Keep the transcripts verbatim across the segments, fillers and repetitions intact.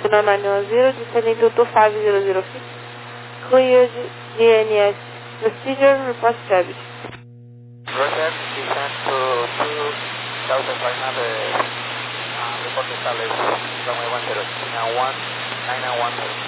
nine one zero, descending to two five zero zero feet. Cleared D N S. Procedure report established. Roger, descend to two thousand five hundred, uh, report established, runway one zero, nine one, nine nine one zero.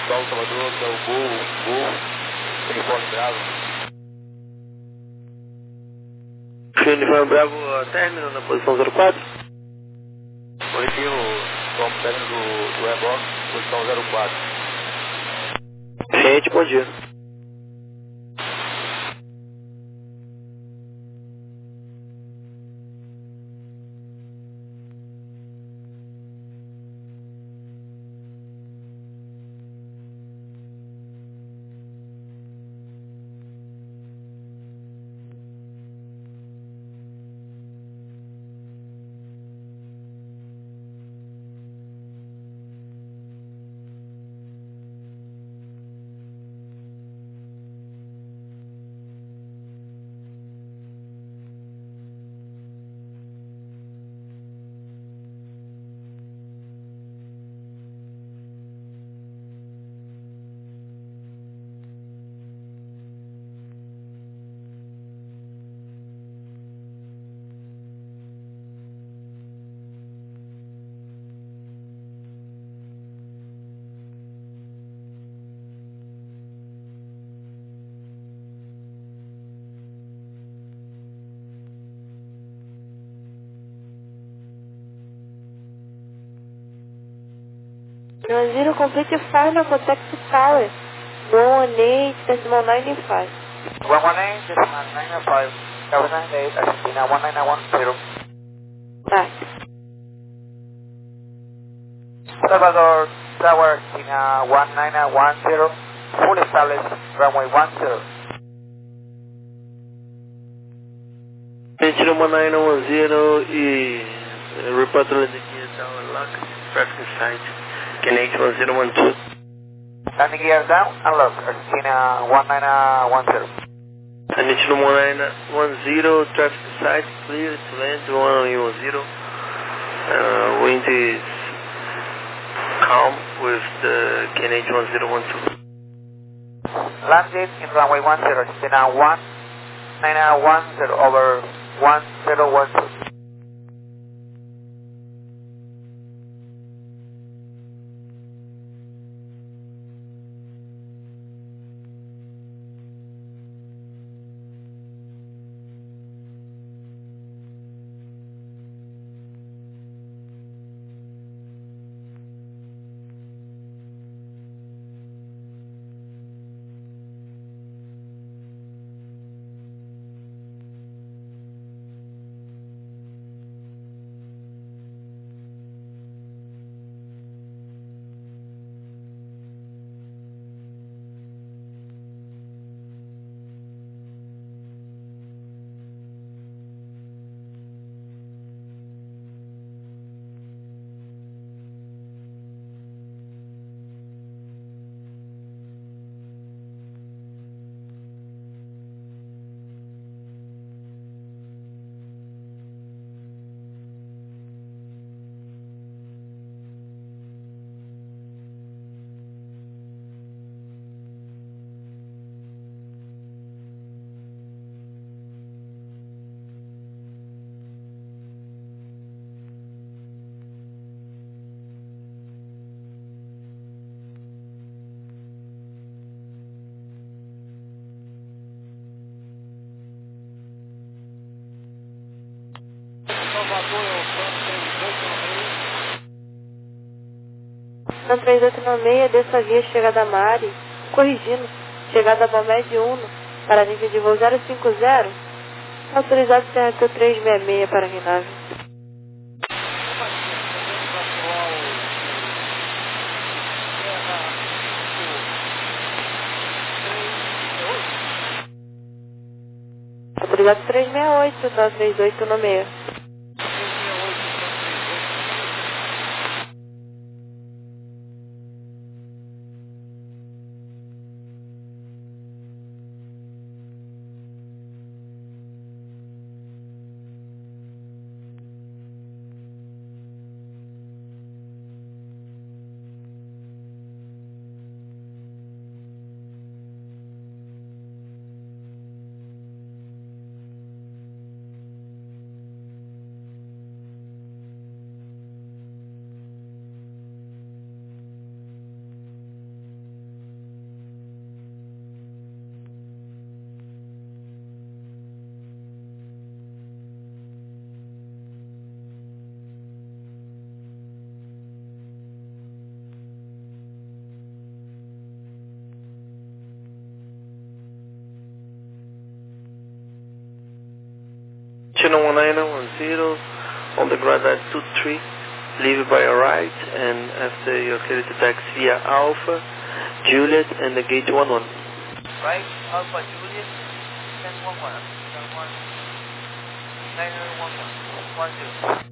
Sol Salvador, que é o Gol, Gol, Uniforme Bravo. Uniforme Bravo, término na posição zero quatro. Corretivo, Tom término do, do reboque, posição zero quatro. Gente, bom dia. one zero complete final contact to tower. one one eight decimal nine five. one one eight, decimal nine five, Tower nine eight, Argentina one nine nine one zero. Back. Salvador, Tower Argentina one nine nine one zero, full established, runway one zero. Argentina one nine nine one zero e report landing gear down lock, traffic site, Canadian one zero one two. Landing gear down and lock, Argentina one nine nine one zero. Argentina one nine one zero, traffic site clear to land one nine one zero. Uh, wind is calm with the Canadian one zero one two. Landing in runway one zero, Argentina one nine nine one zero over one zero one two. São três oito nove seis, desça a via chegada a Mari, corrigindo, chegada a Balmed Uno, para nível de voo zero cinco zero, autorizado C R T trezentos e sessenta e seis para Rinave. Autorizado trezentos e sessenta e oito, total três oito nove seis. Channel one nine one zero, on the ground at two three, leave by your right, and after you're clear to taxi via Alpha, Juliet, and the gate one one. Right, Alpha Juliet, ten one one, one nine one one, one zero.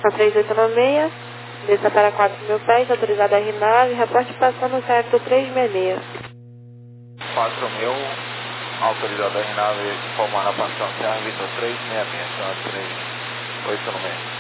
Na três oito nove seis, desça para quatro mil pés, autorizado a R nove, reporte passando o certo trezentos e sessenta e seis. quatro mil, autorizado a R nove, informando a passão Serra Vitor trezentos e sessenta e seis, então três oito nove seis.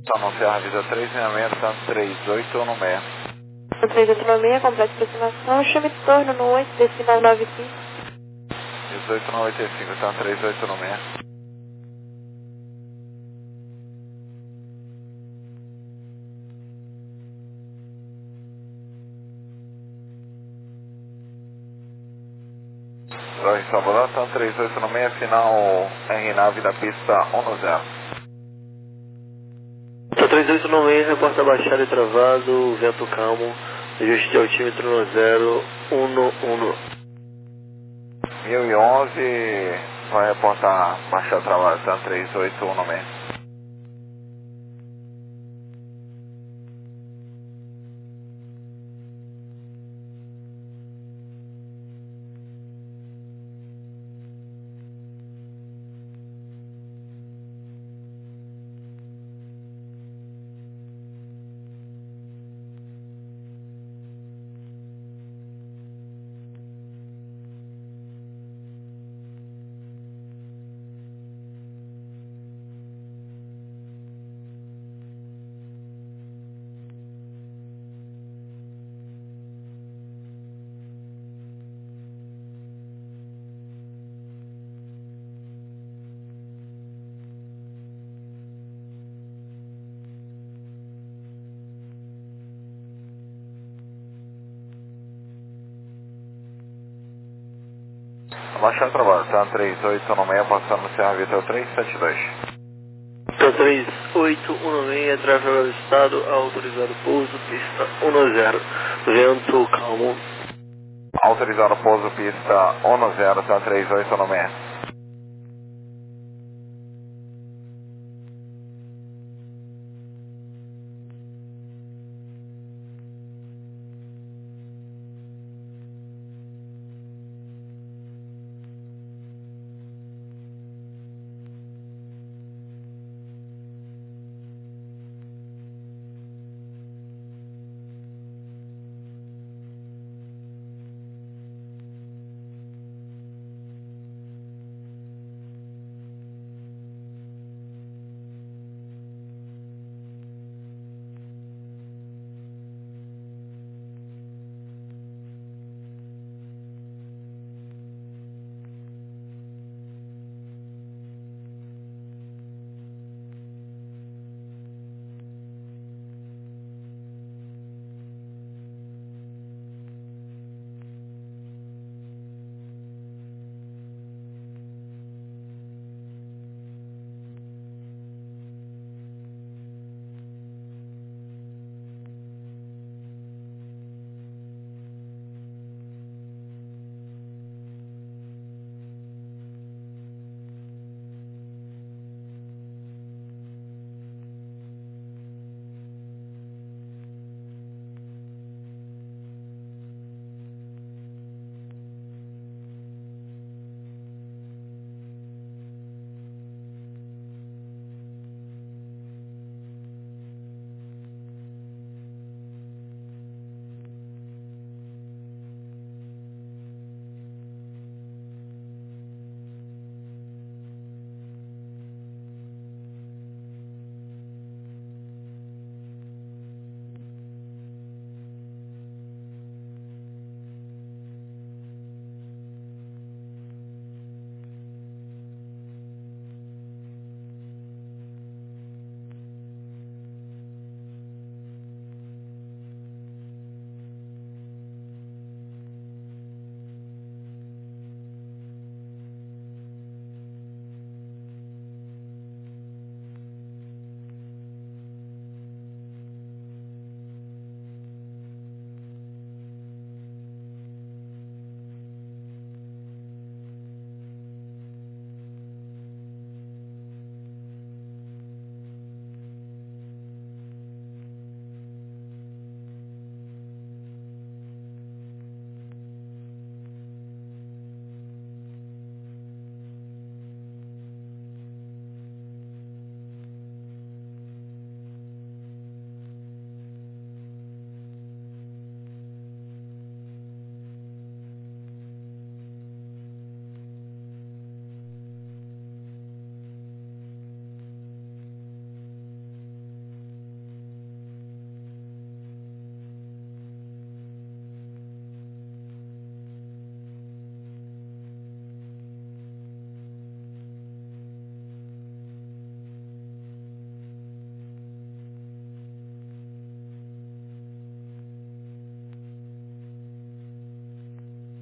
Tá no Serra Vida três seis seis, tá no três oito um seis. No três oito nove seis, completa aproximação, chame de torno no oito, decimal nove cinco. dezoito noventa e cinco, tá no três oito um seis. Torre Sabolá, tá no três oito um seis, final R nove da pista um zero. Tá três oito nove seis, reporta baixado e travado, vento calmo, ajuste de altímetro no zero um um. mil e onze, vai reportar baixado travado, tá no três oito um seis. Baixado trabalho, tá no três oito um seis, passando no Serra Vitor três sete dois. Tá três oito um seis, tráfego do estado, autorizado pouso, pista um zero, vento calmo. Autorizado pouso, pista um zero, tá três oito um seis.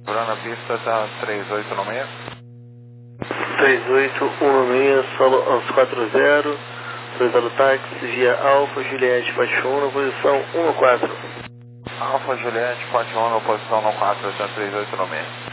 Segurando a pista, tá três oito no meio. três oito um seis, solo aos quatro zero, autorizado táxi via Alfa Juliette Faixa um, posição um quatro. Alfa Juliette, Faixa um, posição no quatro, tá três oito no meio.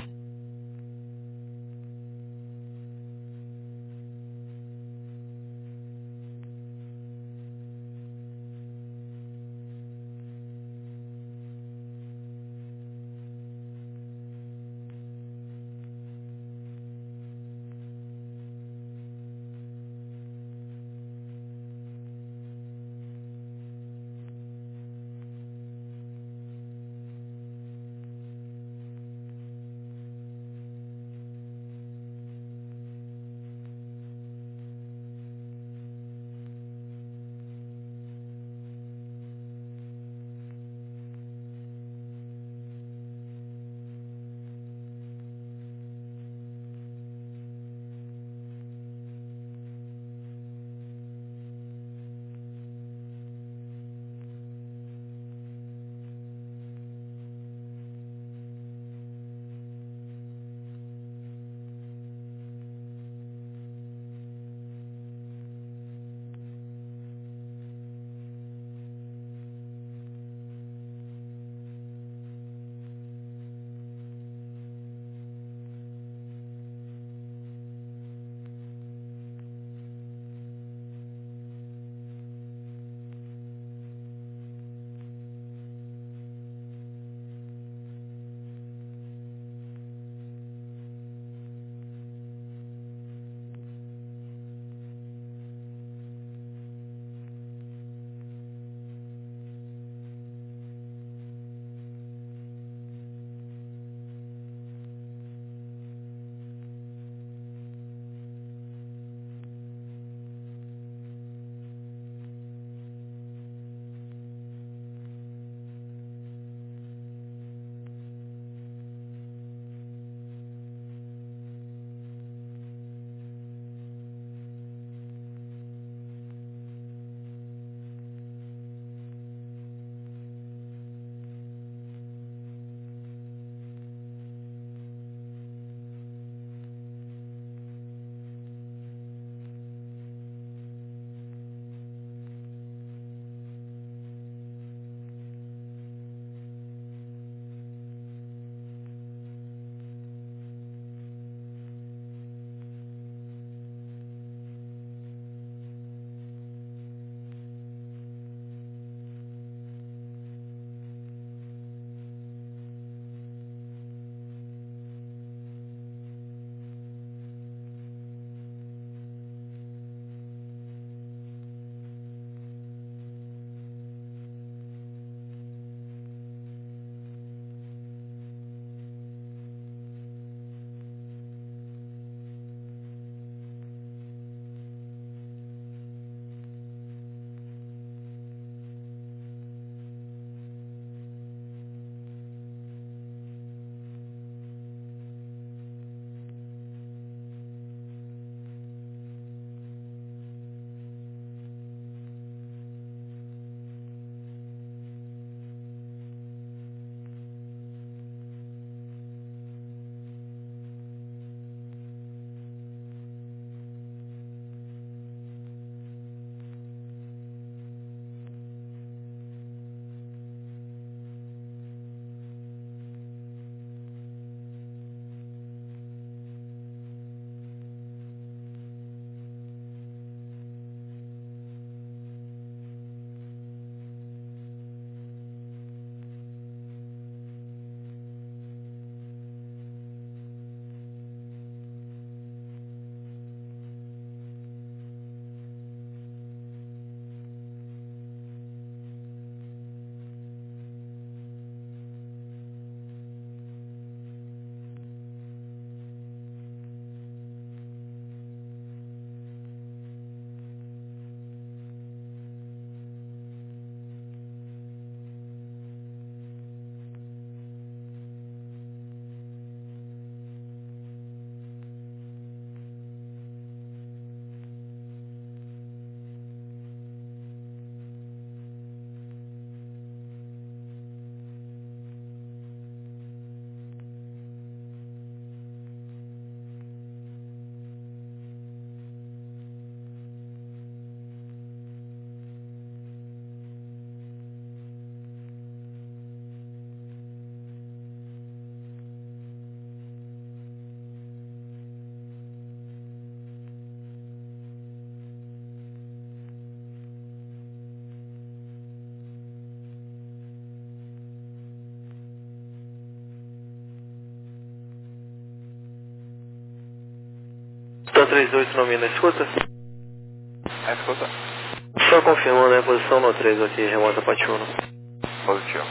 três oito no Mina, escuta? É, escuta. Só confirmando a posição no três aqui, remota Pati Uno. Positivo.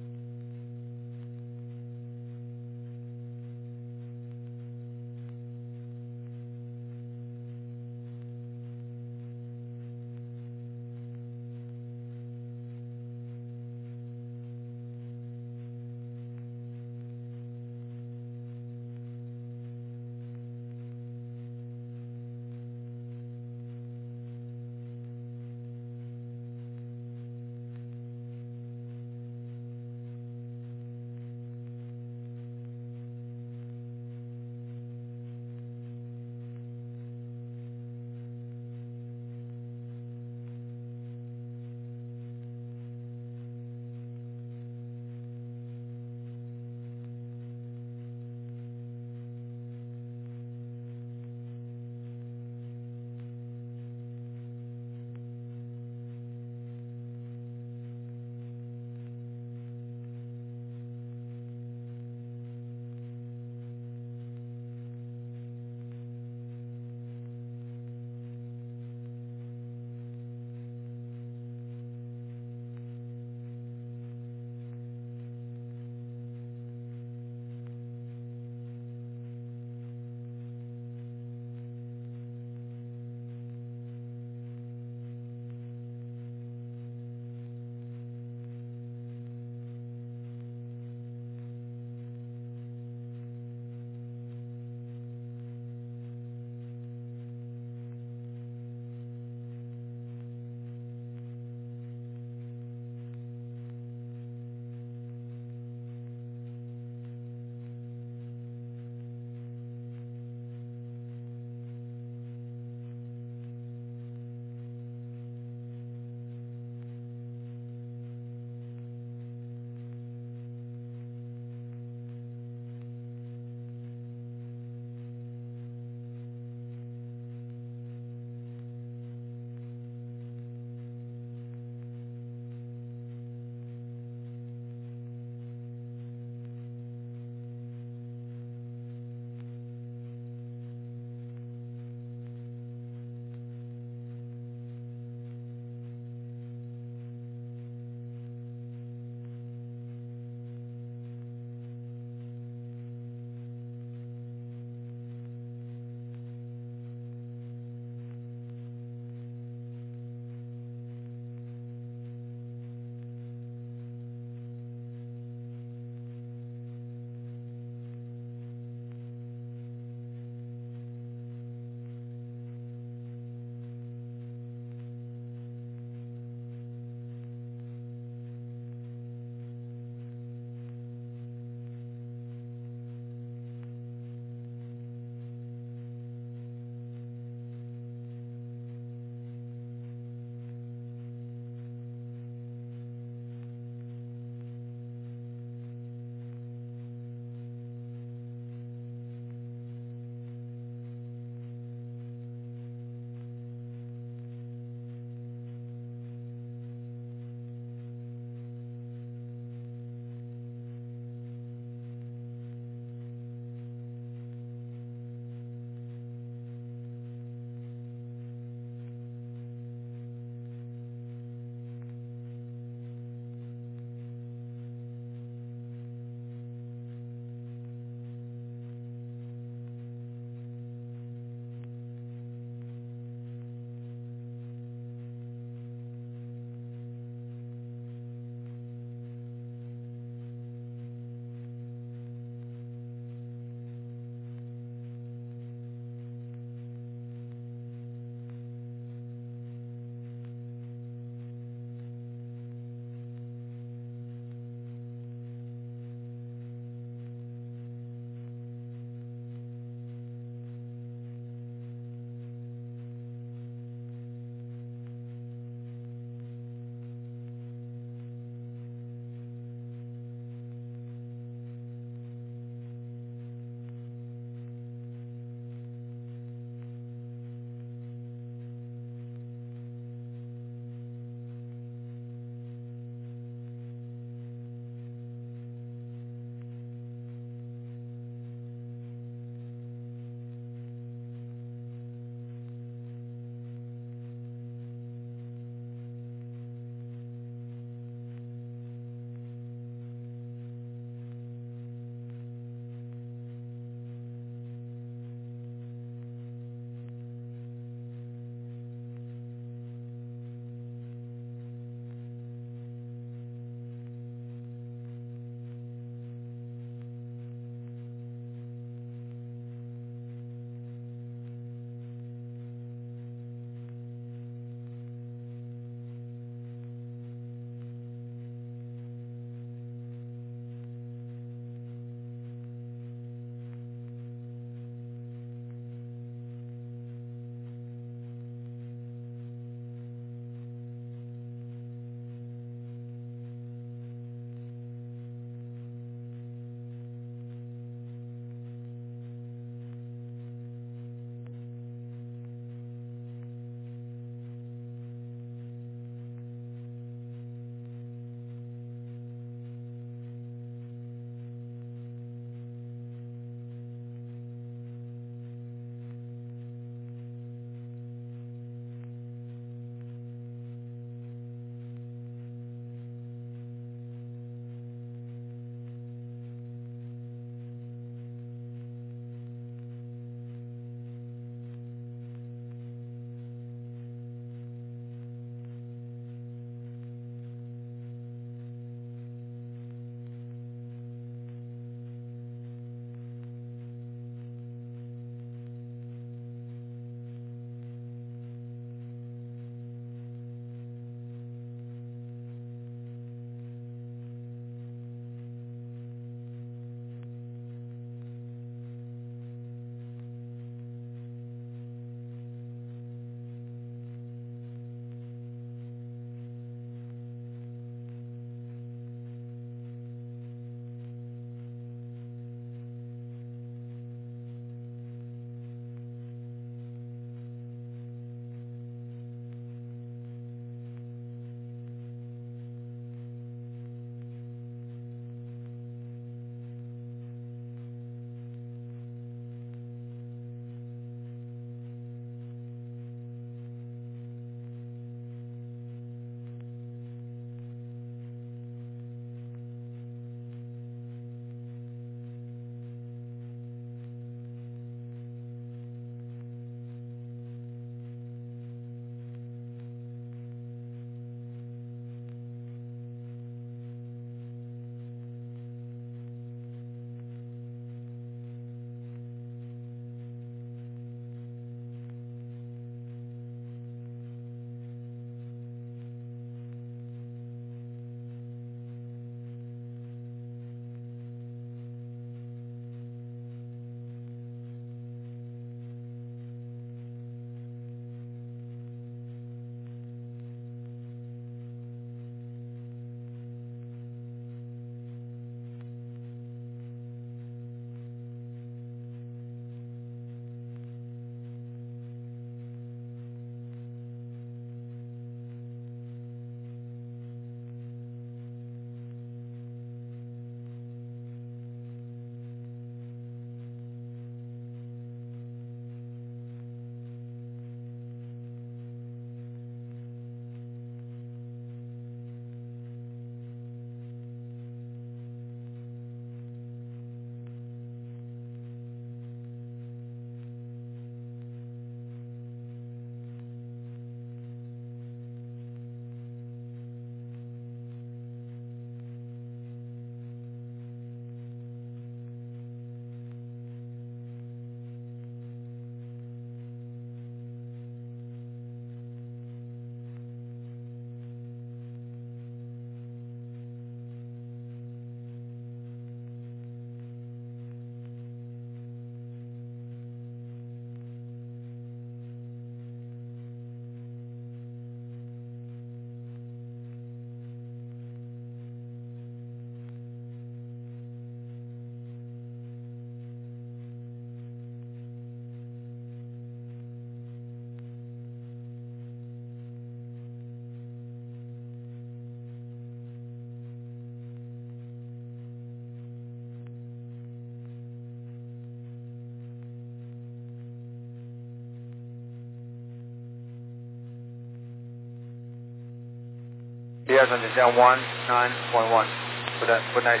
Yes, Argentina one nine one one. Good, good night.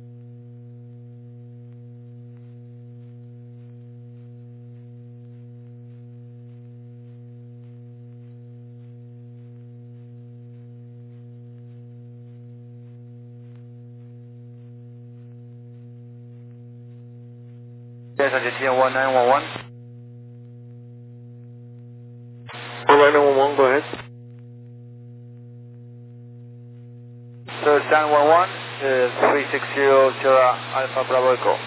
Yes, Argentina one nine one one. one nine one one, go ahead. So San one one is three six zero Sierra Alpha Bravo Echo.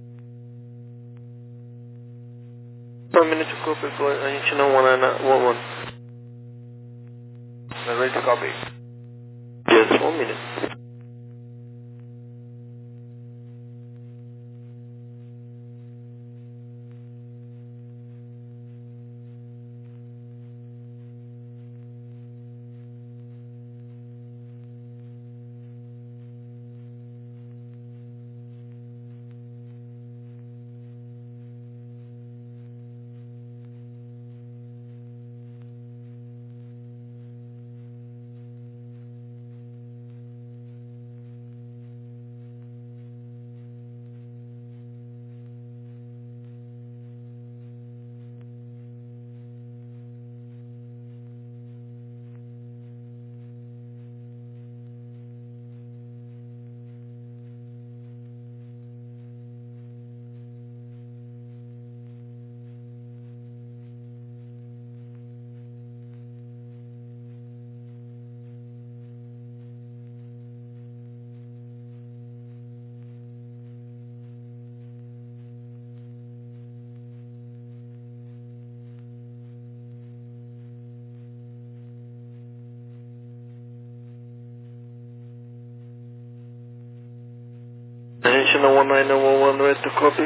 One minute to copy, Argentina one nine one one. Ready to copy. Yes, one minute. Argentina one nine one one, ready to copy.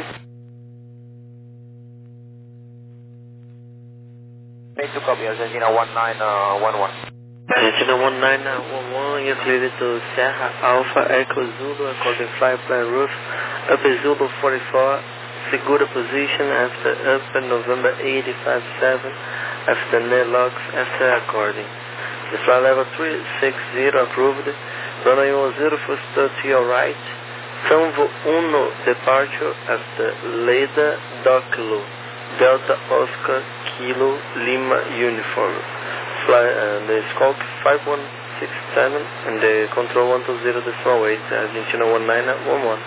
Ready to copy, Argentina one nine one one. Argentina one nine one one, you're cleared to Sierra Alpha Echo Zulu, according flight plan roof, up Zulu forty-four, segura position after up November eighty-five seven, after net logs, after according. The flight level three six zero approved, runway one zero, first to your right, Sanvo one departure after Leda Doclo, Delta Oscar Kilo Lima Uniform. Fly, uh, the scope five one six seven and the control one two zero decimal eight, Argentina one nine one one.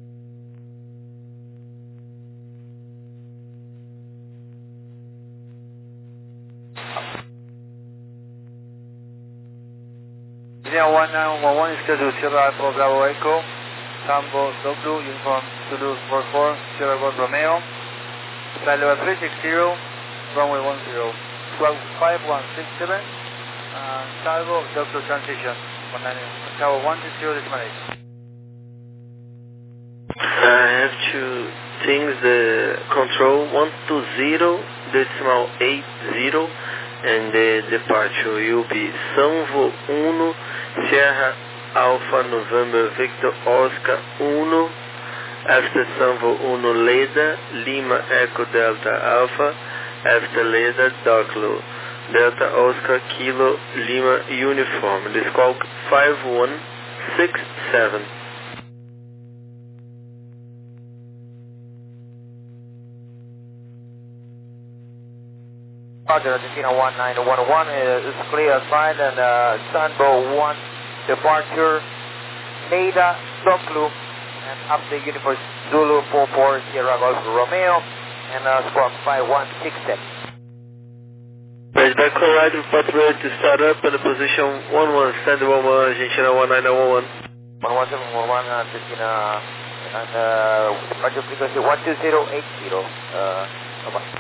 Argentina one nine one one is scheduled to Sierra Alpha Bravo Echo, Tambo W, Uniform Zulu four four, Sierra Golf Romeo, flight level three six zero, runway one zero, five one six seven, and Salvo Doctor Transition, Tower one six zero decimal eight. I have to change the control one two zero decimal eight zero and the departure will be Sanvo one, Sierra Alpha November Victor Oscar one, after Sanvo one Leda, Lima Echo Delta Alpha, after Leda Doclo, Delta Oscar Kilo Lima Uniform, the squawk five one six seven. Roger, Argentina one nine one one is clear flight and uh, Sanbo one departure, Leda Doclo, and up the Uniform Zulu four four Sierra Golf Romeo, and uh, squawk five one six seven. Right back on right, report ready to start up in the position one one, stand one one, Argentina one nine one one. one one seven one one, Argentina, and uh, departure frequency one two zero eight zero, uh, bye-bye.